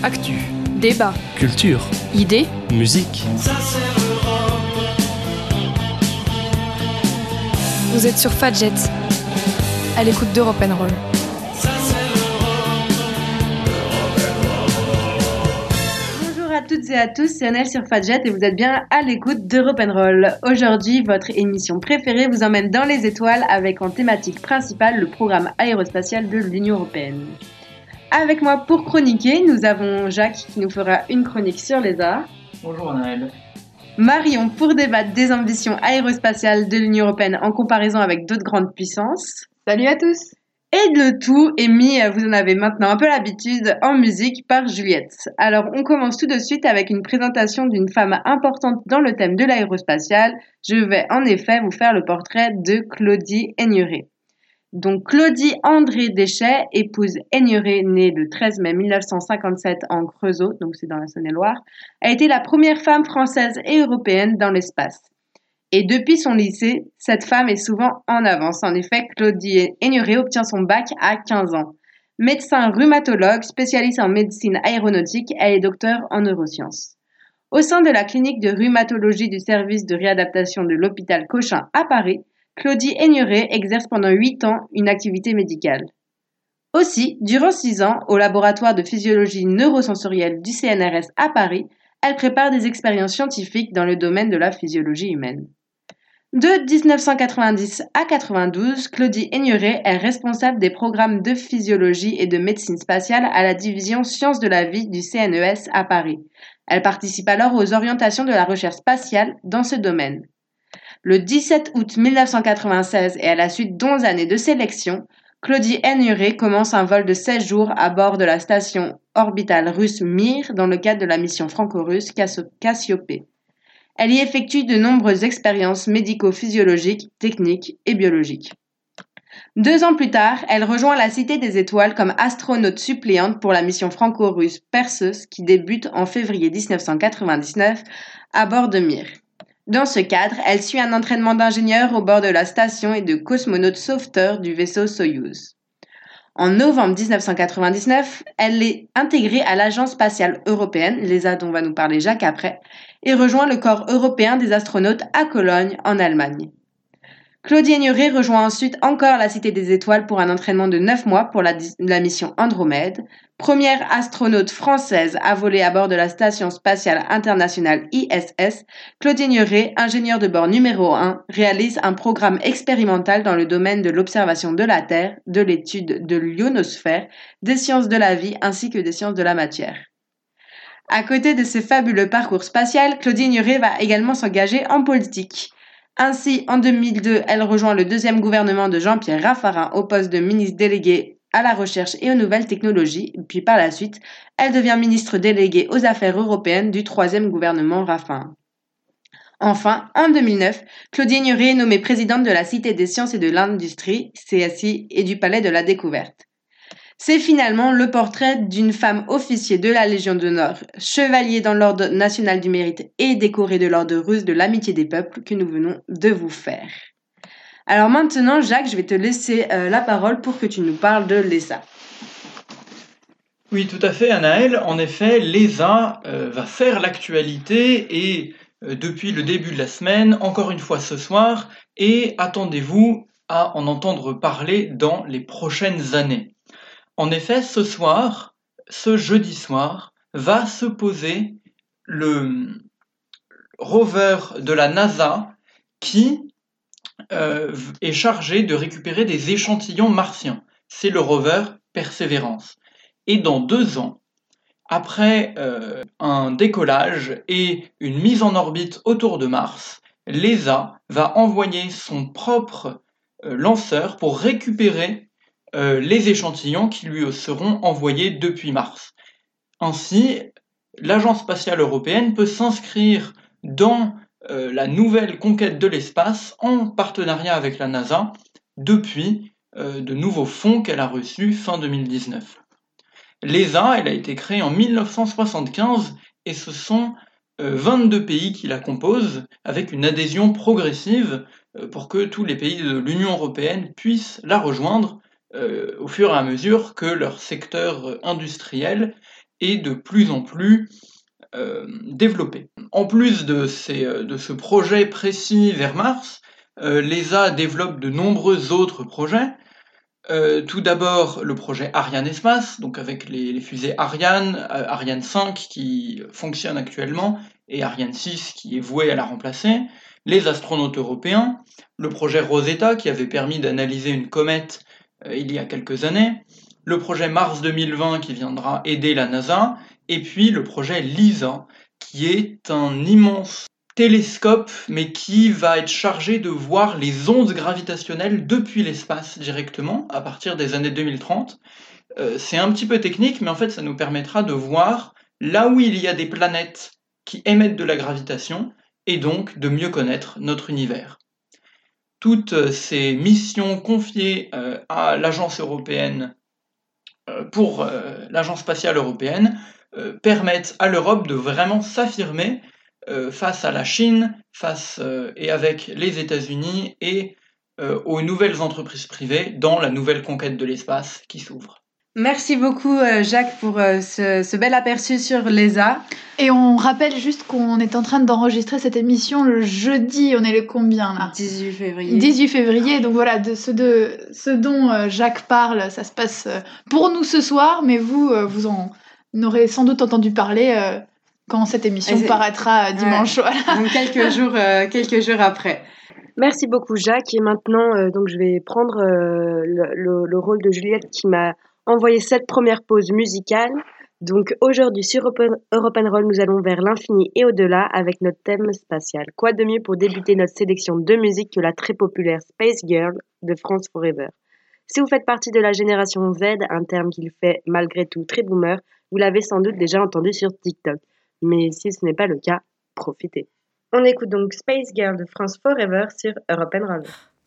Actu, Débat, culture, idées, musique. vous êtes sur Fadjet, à l'écoute d'Europe & Roll. Bonjour à toutes et à tous, c'est Annelle sur Fadjet et vous êtes bien à l'écoute d'Europe & Roll. Aujourd'hui, votre émission préférée vous emmène dans les étoiles avec en thématique principale le programme aérospatial de l'Union européenne. Avec moi pour chroniquer, nous avons Jacques qui nous fera une chronique sur l'ESA. Bonjour Anaël. Marion pour débattre des ambitions aérospatiales de l'Union européenne en comparaison avec d'autres grandes puissances. Salut à tous! Et le tout est mis, vous en avez maintenant un peu l'habitude, en musique par Juliette. Alors on commence tout de suite avec une présentation d'une femme importante dans le thème de l'aérospatial. Je vais en effet vous faire le portrait de Claudie Aigneret. Donc Claudie André Deschet, épouse Aigneret, née le 13 mai 1957 en Creusot, donc c'est dans la Saône-et-Loire, a été la première femme française et européenne dans l'espace. Et depuis son lycée, cette femme est souvent en avance. En effet, Claudie Aigneret obtient son bac à 15 ans. Médecin rhumatologue, spécialiste en médecine aéronautique, elle est docteure en neurosciences. Au sein de la clinique de rhumatologie du service de réadaptation de l'hôpital Cochin à Paris, Claudie Aigneret exerce pendant 8 ans une activité médicale. Aussi, durant 6 ans, au laboratoire de physiologie neurosensorielle du CNRS à Paris, elle prépare des expériences scientifiques dans le domaine de la physiologie humaine. De 1990 à 92, Claudie Aigneret est responsable des programmes de physiologie et de médecine spatiale à la division Sciences de la vie du CNES à Paris. Elle participe alors aux orientations de la recherche spatiale dans ce domaine. Le 17 août 1996 et à la suite d'11 années de sélection, Claudie Aigneret commence un vol de 16 jours à bord de la station orbitale russe Mir dans le cadre de la mission franco-russe Cassiopée. Elle y effectue de nombreuses expériences médico-physiologiques, techniques et biologiques. 2 ans plus tard, elle rejoint la Cité des Étoiles comme astronaute suppléante pour la mission franco-russe Perseus qui débute en février 1999 à bord de Mir. Dans ce cadre, elle suit un entraînement d'ingénieur au bord de la station et de cosmonaute sauveteur du vaisseau Soyouz. En novembre 1999, elle est intégrée à l'Agence spatiale européenne, l'ESA dont va nous parler Jacques après, et rejoint le corps européen des astronautes à Cologne, en Allemagne. Claudie Aigneret rejoint ensuite encore la Cité des Étoiles pour un entraînement de 9 mois pour la mission Andromède. Première astronaute française à voler à bord de la Station spatiale internationale ISS, Claudie Aigneret, ingénieure de bord numéro 1, réalise un programme expérimental dans le domaine de l'observation de la Terre, de l'étude de l'ionosphère, des sciences de la vie ainsi que des sciences de la matière. À côté de ce fabuleux parcours spatial, Claudie Aigneret va également s'engager en politique. Ainsi, en 2002, elle rejoint le deuxième gouvernement de Jean-Pierre Raffarin au poste de ministre délégué à la recherche et aux nouvelles technologies, puis par la suite, elle devient ministre déléguée aux affaires européennes du troisième gouvernement Raffarin. Enfin, en 2009, Claudie Aigneret est nommée présidente de la Cité des sciences et de l'industrie, CSI, et du Palais de la Découverte. C'est finalement le portrait d'une femme officier de la Légion d'honneur, chevalier dans l'Ordre national du mérite et décorée de l'Ordre russe de l'amitié des peuples que nous venons de vous faire. Alors maintenant, Jacques, je vais te laisser la parole pour que tu nous parles de l'ESA. Oui, tout à fait Anaël. En effet, l'ESA va faire l'actualité et depuis le début de la semaine, encore une fois ce soir, et attendez-vous à en entendre parler dans les prochaines années. En effet, ce jeudi soir, va se poser le rover de la NASA qui est chargé de récupérer des échantillons martiens. C'est le rover Perseverance. Et dans 2 ans, après un décollage et une mise en orbite autour de Mars, l'ESA va envoyer son propre lanceur pour récupérer les échantillons qui lui seront envoyés depuis Mars. Ainsi, l'Agence spatiale européenne peut s'inscrire dans la nouvelle conquête de l'espace en partenariat avec la NASA depuis de nouveaux fonds qu'elle a reçus fin 2019. L'ESA, elle a été créée en 1975 et ce sont 22 pays qui la composent avec une adhésion progressive pour que tous les pays de l'Union européenne puissent la rejoindre au fur et à mesure que leur secteur industriel est de plus en plus développée. En plus de ce projet précis vers Mars, l'ESA développe de nombreux autres projets. Tout d'abord, le projet Ariane Espace, donc avec les fusées Ariane, Ariane 5 qui fonctionne actuellement, et Ariane 6 qui est vouée à la remplacer, les astronautes européens, le projet Rosetta qui avait permis d'analyser une comète il y a quelques années, le projet Mars 2020 qui viendra aider la NASA, et puis le projet LISA qui est un immense télescope, mais qui va être chargé de voir les ondes gravitationnelles depuis l'espace directement, à partir des années 2030. C'est un petit peu technique, mais en fait ça nous permettra de voir là où il y a des planètes qui émettent de la gravitation, et donc de mieux connaître notre univers. Toutes ces missions confiées à l'agence européenne pour l'agence spatiale européenne permettent à l'Europe de vraiment s'affirmer face à la Chine, et avec les États-Unis et aux nouvelles entreprises privées dans la nouvelle conquête de l'espace qui s'ouvre. Merci beaucoup Jacques pour ce bel aperçu sur l'ESA. Et on rappelle juste qu'on est en train d'enregistrer cette émission le jeudi, on est le combien là ? 18 février. 18 février, donc voilà, de ce dont Jacques parle, ça se passe pour nous ce soir, mais vous en aurez sans doute entendu parler quand cette émission paraîtra dimanche. Ouais. Voilà. Donc quelques jours après. Merci beaucoup Jacques, et maintenant donc je vais prendre le rôle de Juliette qui m'a envoyé cette première pause musicale. Donc aujourd'hui sur Europe & Roll, nous allons vers l'infini et au-delà avec notre thème spatial. Quoi de mieux pour débuter notre sélection de musique que la très populaire Space Girl de France Forever. Si vous faites partie de la génération Z, un terme qu'il fait malgré tout très boomer, vous l'avez sans doute déjà entendu sur TikTok. Mais si ce n'est pas le cas, profitez. On écoute donc Space Girl de France Forever sur Europe & Roll.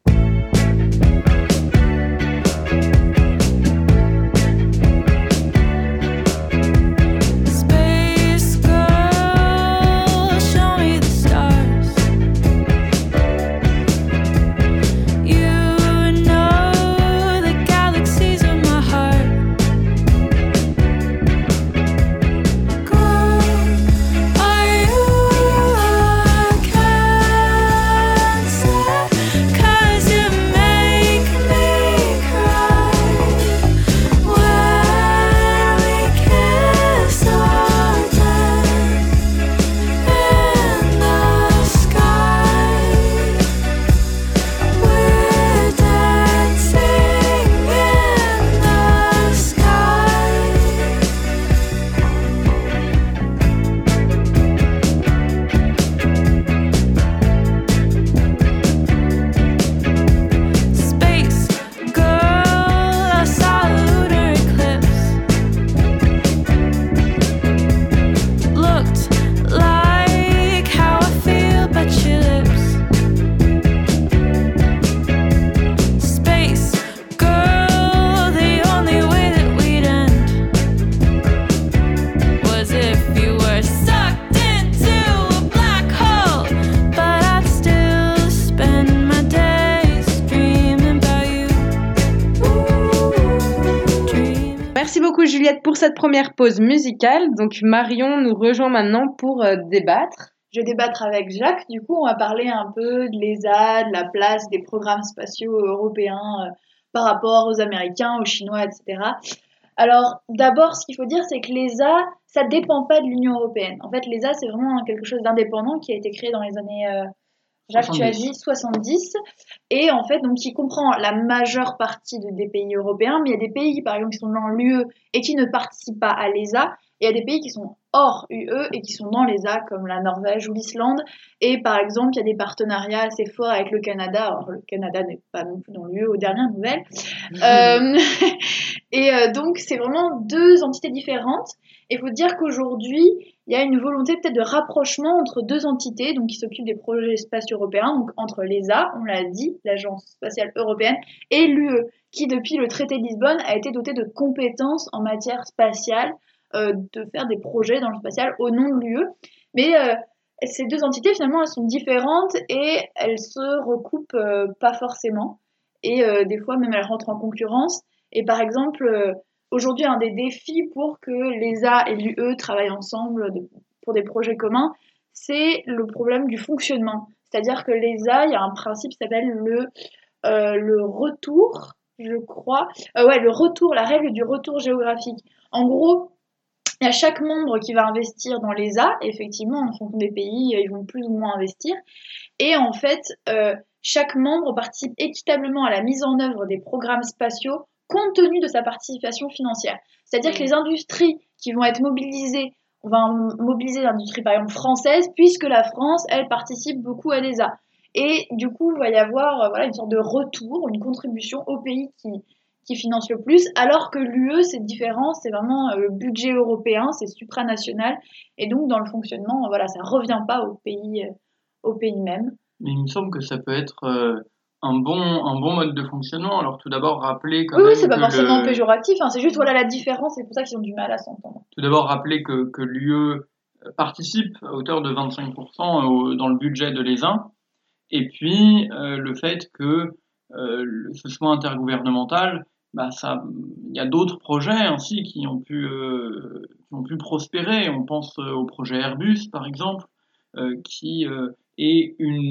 Juliette pour cette première pause musicale. Donc Marion nous rejoint maintenant pour débattre. Je vais débattre avec Jacques. Du coup, on va parler un peu de l'ESA, de la place des programmes spatiaux européens par rapport aux Américains, aux Chinois, etc. Alors, d'abord, ce qu'il faut dire, c'est que l'ESA, ça ne dépend pas de l'Union européenne. En fait, l'ESA, c'est vraiment quelque chose d'indépendant qui a été créé dans les années... Jacques, 70. Tu as dit 70, et en fait, donc, qui comprend la majeure partie des pays européens, mais il y a des pays, par exemple, qui sont dans l'UE et qui ne participent pas à l'ESA, et il y a des pays qui sont hors UE et qui sont dans l'ESA, comme la Norvège ou l'Islande, et par exemple, il y a des partenariats assez forts avec le Canada. Alors, le Canada n'est pas non plus dans l'UE aux dernières nouvelles. Donc, c'est vraiment deux entités différentes. Il faut dire qu'aujourd'hui, il y a une volonté peut-être de rapprochement entre deux entités donc, qui s'occupent des projets spatiaux européens, donc entre l'ESA, on l'a dit, l'Agence spatiale européenne, et l'UE, qui depuis le traité de Lisbonne a été dotée de compétences en matière spatiale, de faire des projets dans le spatial au nom de l'UE. Mais ces deux entités, finalement, elles sont différentes et elles se recoupent pas forcément. Et des fois, même, elles rentrent en concurrence. Et par exemple... aujourd'hui un des défis pour que l'ESA et l'UE travaillent ensemble pour des projets communs, c'est le problème du fonctionnement. C'est-à-dire que l'ESA, il y a un principe qui s'appelle le retour, je crois. Ouais, le retour, la règle du retour géographique. En gros, il y a chaque membre qui va investir dans l'ESA. Effectivement, en fonction des pays, ils vont plus ou moins investir. Et en fait, chaque membre participe équitablement à la mise en œuvre des programmes spatiaux compte tenu de sa participation financière. C'est-à-dire que les industries qui vont être mobilisées, on va mobiliser l'industrie par exemple française, puisque la France, elle, participe beaucoup à l'ESA. Et du coup, il va y avoir voilà, une sorte de retour, une contribution au pays qui finance le plus, alors que l'UE, c'est différent, c'est vraiment le budget européen, c'est supranational, et donc dans le fonctionnement, voilà, ça ne revient pas au pays même. Mais il me semble que ça peut être un bon mode de fonctionnement. Alors tout d'abord rappeler quand Oui, même c'est pas que forcément péjoratif, hein, c'est juste voilà la différence, c'est pour ça qu'ils ont du mal à s'entendre. tout d'abord rappeler que l'UE participe à hauteur de 25% dans le budget de l'ESA, et puis le fait que ce soit intergouvernemental, bah ça, il y a d'autres projets ainsi qui ont pu prospérer. On pense au projet Airbus par exemple, qui est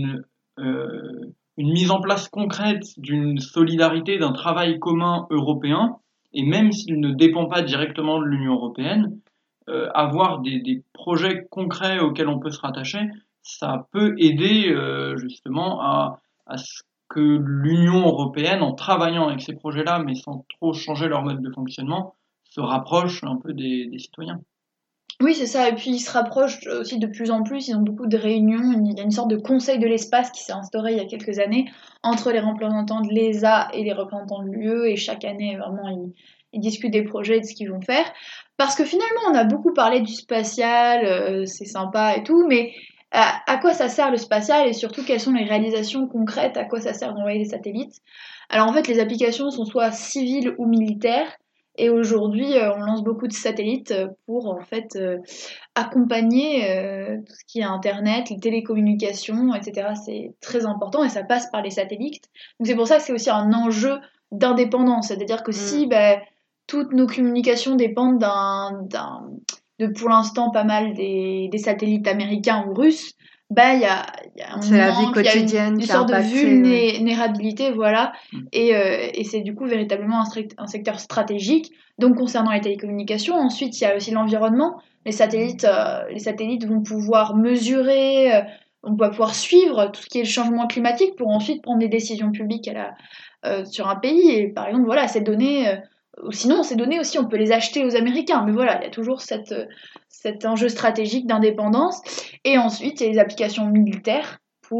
une mise en place concrète d'une solidarité, d'un travail commun européen, et même s'il ne dépend pas directement de l'Union européenne, avoir des projets concrets auxquels on peut se rattacher, ça peut aider justement à ce que l'Union européenne, en travaillant avec ces projets-là, mais sans trop changer leur mode de fonctionnement, se rapproche un peu des citoyens. Oui, c'est ça, et puis ils se rapprochent aussi de plus en plus, ils ont beaucoup de réunions, il y a une sorte de conseil de l'espace qui s'est instauré il y a quelques années entre les représentants de l'ESA et les représentants de l'UE, et chaque année, vraiment, ils discutent des projets et de ce qu'ils vont faire. Parce que finalement, on a beaucoup parlé du spatial, c'est sympa et tout, mais à quoi ça sert le spatial et surtout quelles sont les réalisations concrètes, à quoi ça sert d'envoyer des satellites? Alors en fait, les applications sont soit civiles ou militaires. Et aujourd'hui, on lance beaucoup de satellites pour en fait accompagner tout ce qui est Internet, les télécommunications, etc. C'est très important et ça passe par les satellites. Donc c'est pour ça que c'est aussi un enjeu d'indépendance. C'est-à-dire que si toutes nos communications dépendent de pour l'instant pas mal des satellites américains ou russes, il y a un C'est la vie manque, il y a quotidienne une qui est sorte de impactée, vulnérabilité, voilà. Et c'est du coup véritablement un secteur stratégique. Donc concernant les télécommunications, ensuite il y a aussi l'environnement. Les satellites vont pouvoir mesurer, on va pouvoir suivre tout ce qui est le changement climatique pour ensuite prendre des décisions publiques sur un pays. Et par exemple, voilà, ces données, ou sinon ces données aussi, on peut les acheter aux Américains. Mais voilà, il y a toujours cet enjeu stratégique d'indépendance. Et ensuite, il y a les applications militaires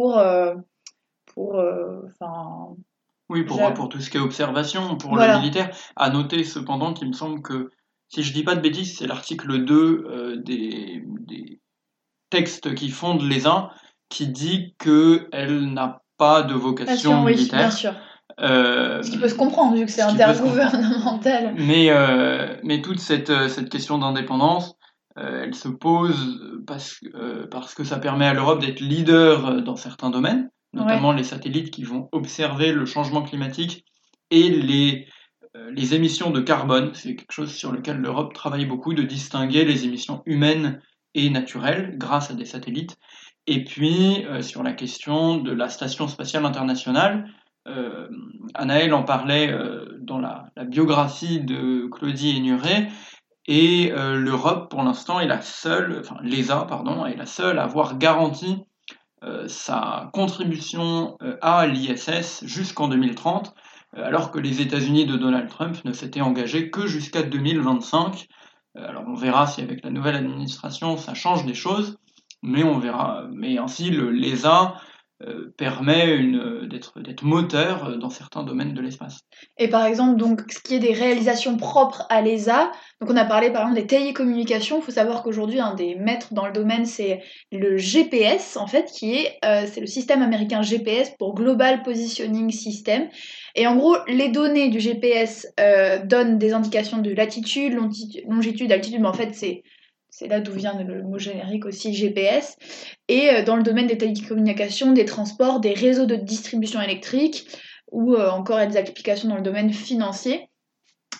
enfin, Oui, pour tout ce qui est observation, pour voilà. le militaire. À noter cependant qu'il me semble que, si je dis pas de bêtises, c'est l'article 2 des textes qui fondent l'ESA qui dit qu'elle n'a pas de vocation Oui, militaire. bien sûr. Ce qui peut se comprendre vu que c'est intergouvernemental. Mais toute cette question d'indépendance, elle se pose parce que ça permet à l'Europe d'être leader dans certains domaines, notamment les satellites qui vont observer le changement climatique et les émissions de carbone. C'est quelque chose sur lequel l'Europe travaille beaucoup, de distinguer les émissions humaines et naturelles grâce à des satellites. Et puis, sur la question de la Station spatiale internationale, Anaël en parlait dans la biographie de Claudie Hénuret, et l'Europe, pour l'instant, est la seule, enfin l'ESA, pardon, est la seule à avoir garanti sa contribution à l'ISS jusqu'en 2030, alors que les États-Unis de Donald Trump ne s'étaient engagés que jusqu'à 2025. Alors on verra si avec la nouvelle administration ça change des choses, mais on verra. Mais ainsi, l'ESA permet d'être moteur dans certains domaines de l'espace. Et par exemple, donc, ce qui est des réalisations propres à l'ESA, donc on a parlé par exemple des télécommunications. Il faut savoir qu'aujourd'hui, un des maîtres dans le domaine, c'est le GPS, en fait, c'est le système américain GPS pour Global Positioning System. Et en gros, les données du GPS donnent des indications de latitude, longitude, altitude, mais en fait, c'est là d'où vient le mot générique aussi, GPS. Et dans le domaine des télécommunications, des transports, des réseaux de distribution électrique, ou encore il y a des applications dans le domaine financier.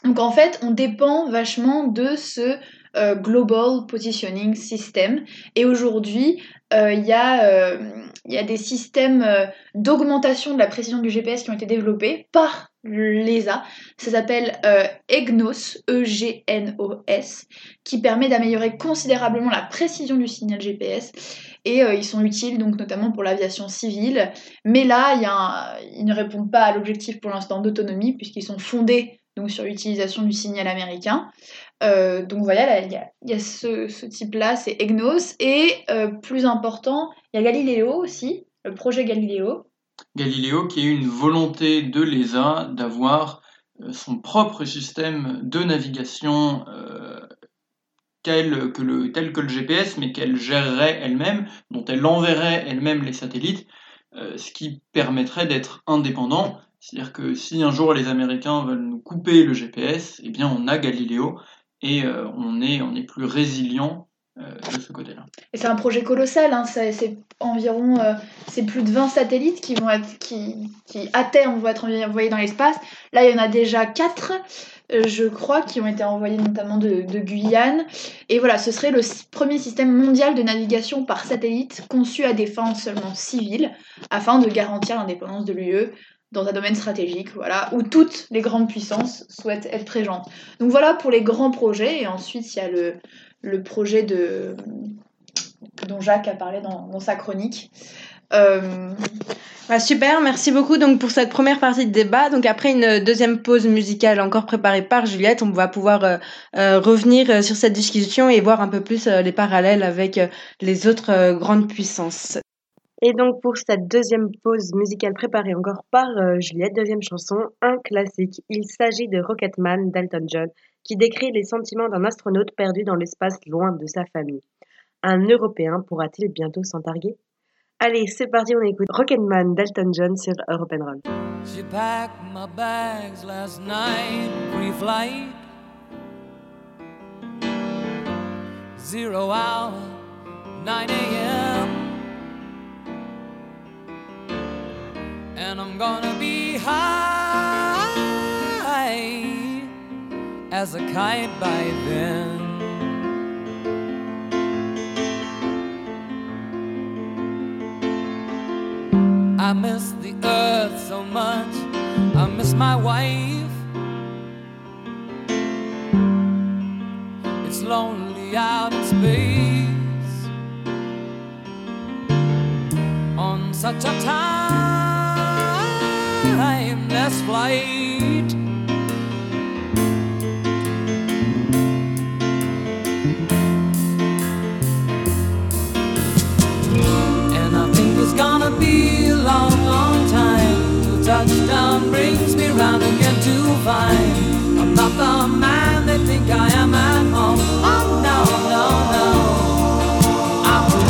Donc en fait, on dépend vachement de ce Global Positioning System. Et aujourd'hui, il y a des systèmes d'augmentation de la précision du GPS qui ont été développés par l'ESA. Ça s'appelle EGNOS, E-G-N-O-S, qui permet d'améliorer considérablement la précision du signal GPS. Et ils sont utiles donc notamment pour l'aviation civile. Mais là, ils ne répondent pas à l'objectif pour l'instant d'autonomie, puisqu'ils sont fondés donc, sur l'utilisation du signal américain. Donc voilà, il y a ce type-là, c'est EGNOS. Et plus important, il y a Galileo aussi, le projet Galileo. Galileo qui est une volonté de l'ESA d'avoir son propre système de navigation tel que le GPS, mais qu'elle gérerait elle-même, dont elle enverrait elle-même les satellites, ce qui permettrait d'être indépendant. C'est-à-dire que si un jour les Américains veulent nous couper le GPS, eh bien on a Galileo et on est plus résilient de ce côté-là. Et c'est un projet colossal, hein, c'est environ c'est plus de 20 satellites qui à terme vont être envoyés dans l'espace. Là, il y en a déjà 4, je crois, qui ont été envoyés notamment de Guyane. Et voilà, ce serait le premier système mondial de navigation par satellite conçu à des fins seulement civiles, afin de garantir l'indépendance de l'UE dans un domaine stratégique, voilà, où toutes les grandes puissances souhaitent être présentes. Donc voilà pour les grands projets, et ensuite il y a le projet dont Jacques a parlé dans sa chronique. Super, merci beaucoup donc pour cette première partie de débat. Donc après une deuxième pause musicale encore préparée par Juliette, on va pouvoir revenir sur cette discussion et voir un peu plus les parallèles avec les autres grandes puissances. Et donc pour cette deuxième pause musicale préparée encore par Juliette, deuxième chanson, un classique. Il s'agit de Rocketman d'Elton John, qui décrit les sentiments d'un astronaute perdu dans l'espace loin de sa famille. Un Européen pourra-t-il bientôt s'en targuer ? Allez, c'est parti, on écoute Rocketman d'Elton John sur Europe & Roll. She packed my bags last night, pre-flight 0 hour, 9 a.m. And I'm gonna be high as a kite by then. I miss the earth so much, I miss my wife. It's lonely out in space on such a timeless flight. And I think it's gonna be a long, long time till touchdown brings me round again to find I'm not the man they think I am at home. Oh no, no, no, I'm a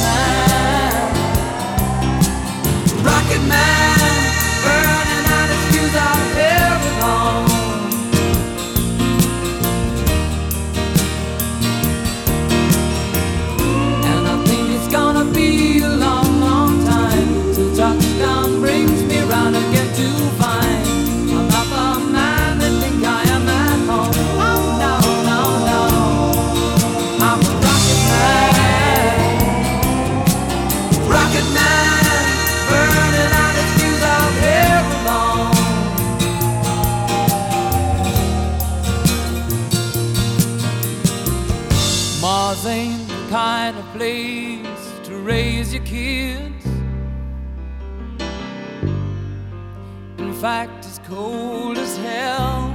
rocket man, rocket man, burning out his fuse out here alone. And I think it's gonna be a long, long time till touchdown brings me round again to find I'm not the man they think I am at home. Oh no, no, no, I'm a rocket man, burning out his fuse out here alone. Mars ain't the kind of place to raise your kids. In fact, it's cold as hell,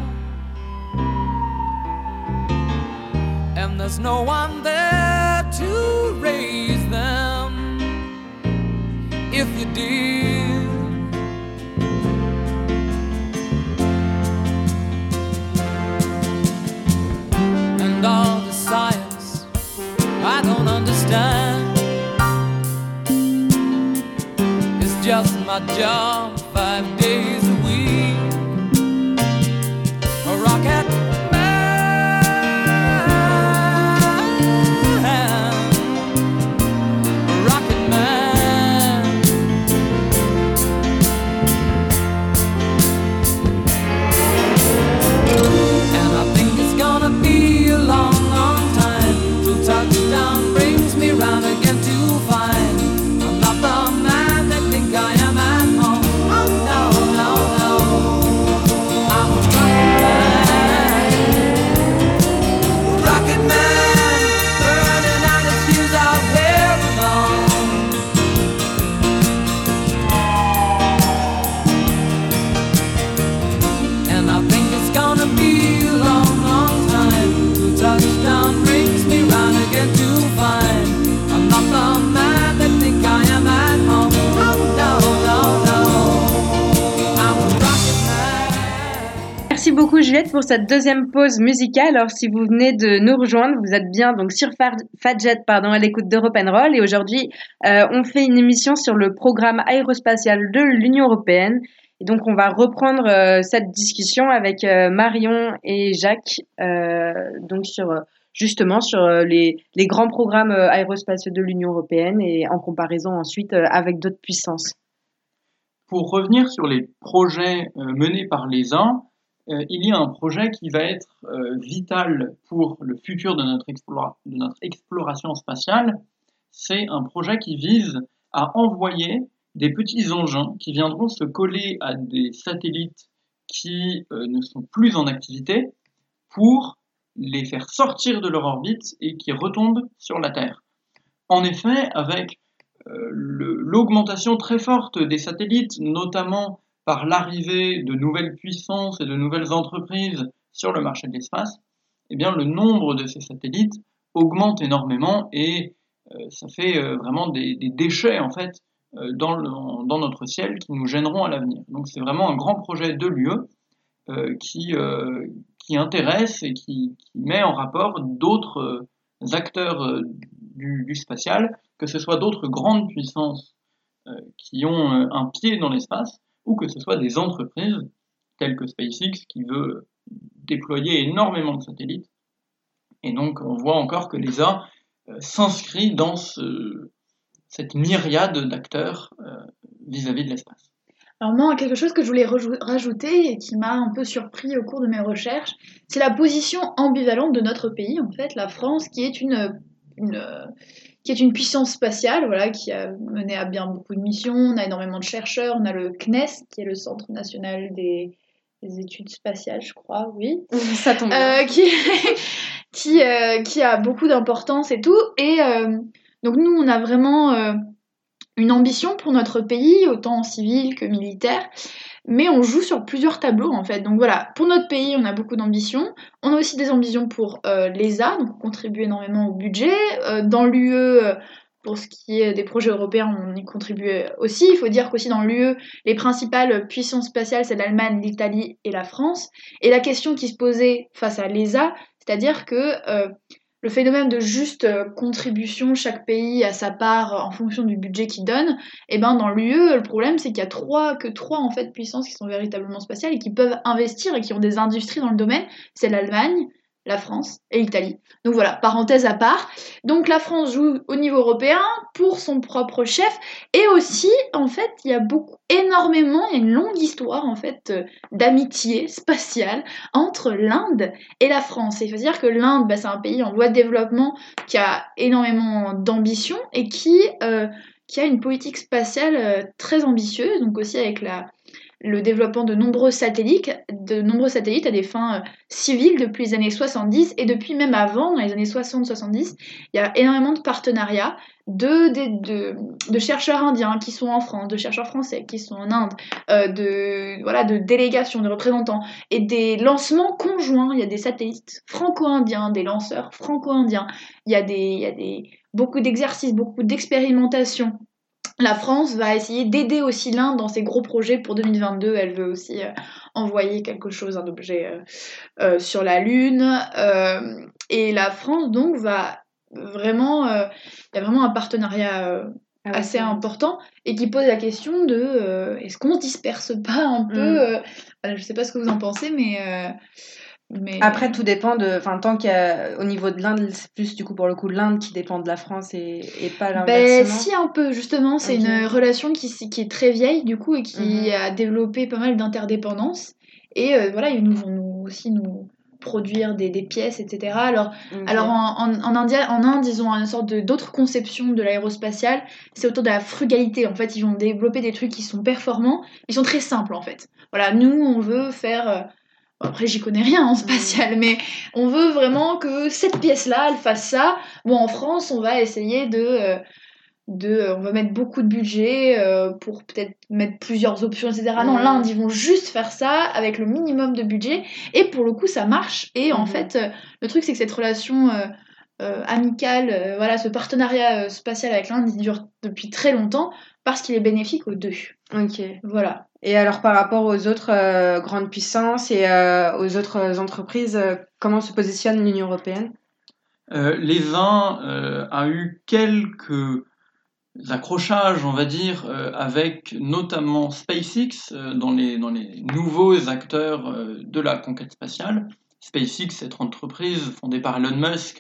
and there's no one there to raise them if you did. And all the science I don't understand, it's just my job 5 days a week. A rocket man, a rocket man. And I think it's gonna be a long, long time till touchdown brings me round again to find I'm not the man that think I am at home. No, no, no, I'm a rocket man. Merci beaucoup Juliette pour cette deuxième pause musicale. Alors si vous venez de nous rejoindre, vous êtes bien donc sur Fadjet à l'écoute d'Europe & Roll et aujourd'hui on fait une émission sur le programme aérospatial de l'Union européenne. Et donc on va reprendre cette discussion avec Marion et Jacques donc justement sur les grands programmes aérospatiaux de l'Union européenne et en comparaison ensuite avec d'autres puissances. Pour revenir sur les projets menés par l'ESA, il y a un projet qui va être vital pour le futur de notre exploration spatiale. C'est un projet qui vise à envoyer des petits engins qui viendront se coller à des satellites qui ne sont plus en activité pour les faire sortir de leur orbite et qui retombent sur la Terre. En effet, avec l'augmentation très forte des satellites, notamment par l'arrivée de nouvelles puissances et de nouvelles entreprises sur le marché de l'espace, eh bien, le nombre de ces satellites augmente énormément et ça fait vraiment des déchets en fait dans notre ciel qui nous gêneront à l'avenir. Donc c'est vraiment un grand projet de l'UE qui intéresse et qui met en rapport d'autres acteurs du spatial, que ce soit d'autres grandes puissances qui ont un pied dans l'espace, ou que ce soit des entreprises telles que SpaceX qui veut déployer énormément de satellites. Et donc on voit encore que l'ESA s'inscrit dans cette myriade d'acteurs vis-à-vis de l'espace. Alors moi, quelque chose que je voulais rajouter et qui m'a un peu surpris au cours de mes recherches, c'est la position ambivalente de notre pays, en fait, la France, qui est une puissance spatiale, voilà, qui a mené à bien beaucoup de missions. On a énormément de chercheurs, on a le CNES, qui est le Centre national des études spatiales, je crois, oui. Ça tombe bien. Qui a beaucoup d'importance et tout. Et donc nous, on a vraiment une ambition pour notre pays, autant civil que militaire, mais on joue sur plusieurs tableaux en fait. Donc voilà, pour notre pays, on a beaucoup d'ambitions. On a aussi des ambitions pour l'ESA, donc on contribue énormément au budget. Dans l'UE, pour ce qui est des projets européens, on y contribue aussi. Il faut dire qu'aussi dans l'UE, les principales puissances spatiales, c'est l'Allemagne, l'Italie et la France. Et la question qui se posait face à l'ESA, c'est-à-dire que le phénomène de juste contribution, chaque pays à sa part en fonction du budget qu'il donne, et ben dans l'UE, le problème c'est qu'il y a trois en fait puissances qui sont véritablement spatiales et qui peuvent investir et qui ont des industries dans le domaine, c'est l'Allemagne, la France et l'Italie. Donc voilà, parenthèse à part. Donc la France joue au niveau européen pour son propre chef et aussi en fait il y a une longue histoire en fait d'amitié spatiale entre l'Inde et la France. Et il faut dire que l'Inde, c'est un pays en voie de développement qui a énormément d'ambition et qui a une politique spatiale très ambitieuse, donc aussi avec le développement de nombreux satellites à des fins civiles depuis les années 70 et depuis même avant, dans les années 60-70, il y a énormément de partenariats de chercheurs indiens qui sont en France, de chercheurs français qui sont en Inde, de délégations, de représentants et des lancements conjoints. Il y a des satellites franco-indiens, des lanceurs franco-indiens, il y a beaucoup d'exercices, beaucoup d'expérimentations. La France va essayer d'aider aussi l'Inde dans ses gros projets pour 2022. Elle veut aussi envoyer quelque chose, un objet sur la Lune. Et la France, donc, va vraiment... Il y a vraiment un partenariat assez important et qui pose la question de est-ce qu'on se disperse pas un peu je ne sais pas ce que vous en pensez, mais... Après, tout dépend tant qu'au niveau de l'Inde, c'est plus du coup pour le coup l'Inde qui dépend de la France et pas l'inversement. Si, un peu, justement, c'est une relation qui est très vieille du coup et qui a développé pas mal d'interdépendance. Et ils vont nous produire des pièces, etc. Alors en Inde, ils ont une sorte d'autre conception de l'aérospatiale, c'est autour de la frugalité. En fait, ils vont développer des trucs qui sont performants, ils sont très simples en fait. Voilà, nous, on veut faire... Après, j'y connais rien en spatial, mais on veut vraiment que cette pièce-là, elle fasse ça. Bon, en France, on va essayer de on va mettre beaucoup de budget pour peut-être mettre plusieurs options, etc. Non, l'Inde, ils vont juste faire ça avec le minimum de budget, et pour le coup, ça marche. Et en fait, le truc, c'est que cette relation amicale, voilà, ce partenariat spatial avec l'Inde, il dure depuis très longtemps parce qu'il est bénéfique aux deux. Ok. Voilà. Et alors, par rapport aux autres grandes puissances et aux autres entreprises, comment se positionne l'Union européenne? Les uns a eu quelques accrochages, on va dire, avec notamment SpaceX dans les nouveaux acteurs de la conquête spatiale. SpaceX, cette entreprise fondée par Elon Musk,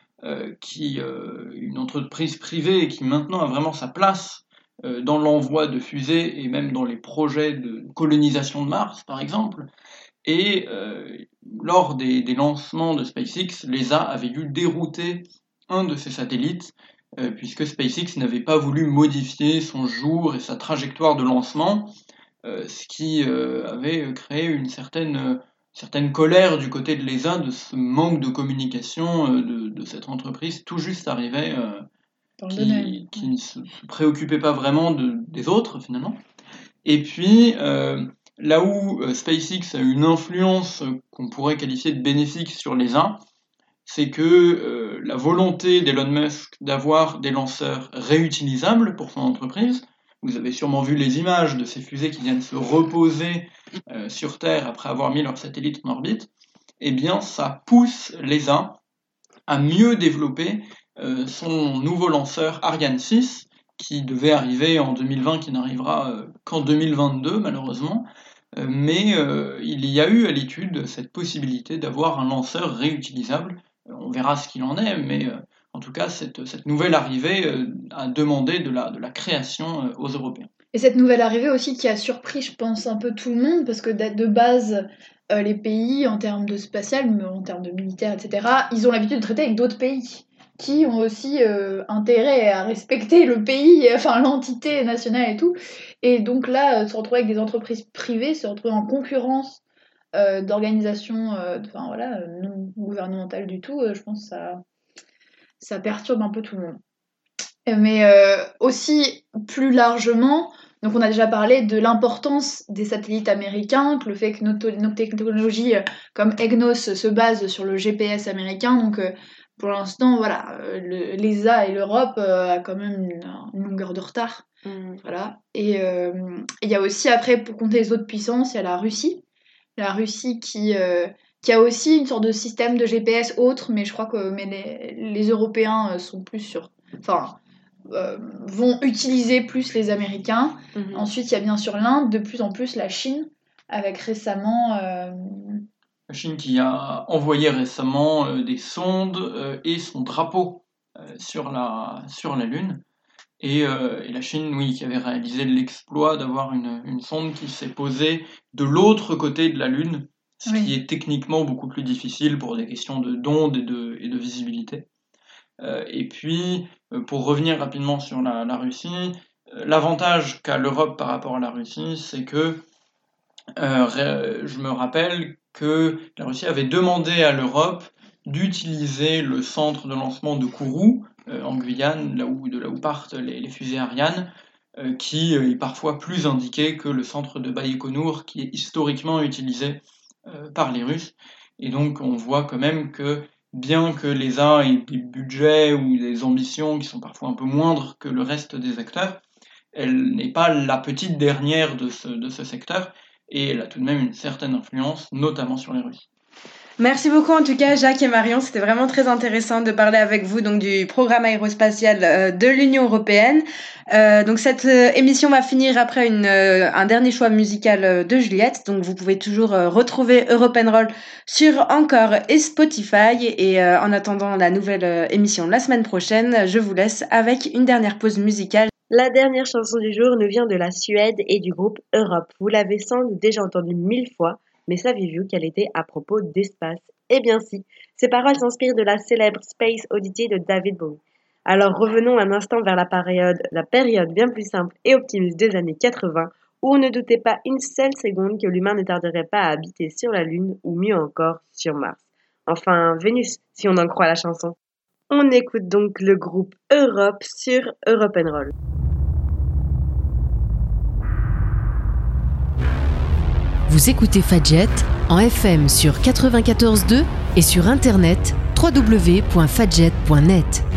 une entreprise privée qui maintenant a vraiment sa place dans l'envoi de fusées et même dans les projets de colonisation de Mars, par exemple. Et lors des lancements de SpaceX, l'ESA avait dû dérouter un de ses satellites, puisque SpaceX n'avait pas voulu modifier son jour et sa trajectoire de lancement, ce qui avait créé une certaine colère du côté de l'ESA de ce manque de communication de cette entreprise tout juste arrivée, qui ne se préoccupait pas vraiment des autres finalement. Et puis, là où SpaceX a une influence qu'on pourrait qualifier de bénéfique sur l'ESA, c'est que la volonté d'Elon Musk d'avoir des lanceurs réutilisables pour son entreprise, vous avez sûrement vu les images de ces fusées qui viennent se reposer sur Terre après avoir mis leur satellite en orbite, eh bien ça pousse l'ESA à mieux développer son nouveau lanceur Ariane 6, qui devait arriver en 2020, qui n'arrivera qu'en 2022 malheureusement, mais il y a eu à l'étude cette possibilité d'avoir un lanceur réutilisable. On verra ce qu'il en est, mais en tout cas cette nouvelle arrivée a demandé de la création aux Européens. Et cette nouvelle arrivée aussi qui a surpris, je pense, un peu tout le monde, parce que de base, les pays, en termes de spatial, mais en termes de militaire, etc., ils ont l'habitude de traiter avec d'autres pays qui ont aussi intérêt à respecter le pays, enfin l'entité nationale et tout. Et donc là, se retrouver avec des entreprises privées, se retrouver en concurrence d'organisations enfin, voilà, non gouvernementales du tout, je pense que ça perturbe un peu tout le monde. Mais aussi, plus largement, donc on a déjà parlé de l'importance des satellites américains, que le fait que nos technologies comme EGNOS se basent sur le GPS américain, donc pour l'instant, voilà, l'ESA et l'Europe a quand même une longueur de retard. Voilà. Et il y a aussi, après, pour compter les autres puissances, il y a la Russie. La Russie qui a aussi une sorte de système de GPS autre, mais je crois que les Européens sont plus sur... Enfin, vont utiliser plus les Américains. Ensuite, il y a bien sûr l'Inde, de plus en plus la Chine, avec récemment... La Chine qui a envoyé récemment des sondes et son drapeau sur la Lune. Et la Chine, oui, qui avait réalisé l'exploit d'avoir une sonde qui s'est posée de l'autre côté de la Lune, ce qui est techniquement beaucoup plus difficile pour des questions d'ondes et de visibilité. Et puis, pour revenir rapidement sur la Russie, l'avantage qu'a l'Europe par rapport à la Russie, c'est que je me rappelle que la Russie avait demandé à l'Europe d'utiliser le centre de lancement de Kourou, en Guyane, de là où partent les fusées Ariane, qui est parfois plus indiqué que le centre de Baïkonour, qui est historiquement utilisé par les Russes. Et donc on voit quand même que bien que l'ESA ait des budgets ou des ambitions qui sont parfois un peu moindres que le reste des acteurs, elle n'est pas la petite dernière de ce secteur, et elle a tout de même une certaine influence, notamment sur les Russes. Merci beaucoup en tout cas Jacques et Marion, c'était vraiment très intéressant de parler avec vous donc du programme aérospatial de l'Union européenne. Donc cette émission va finir après un dernier choix musical de Juliette, donc vous pouvez toujours retrouver Europe & Roll sur Encore et Spotify, et en attendant la nouvelle émission la semaine prochaine, je vous laisse avec une dernière pause musicale. La dernière chanson du jour nous vient de la Suède et du groupe Europe. Vous l'avez sans doute déjà entendue 1000 fois, mais saviez-vous qu'elle était à propos d'espace? Eh bien si, ces paroles s'inspirent de la célèbre Space Oddity de David Bowie. Alors revenons un instant vers la période bien plus simple et optimiste des années 80, où on ne doutait pas une seule seconde que l'humain ne tarderait pas à habiter sur la Lune, ou mieux encore, sur Mars. Enfin, Vénus, si on en croit la chanson. On écoute donc le groupe Europe sur Europe & Roll. Vous écoutez Fadjet en FM sur 94.2 et sur internet www.fadjet.net.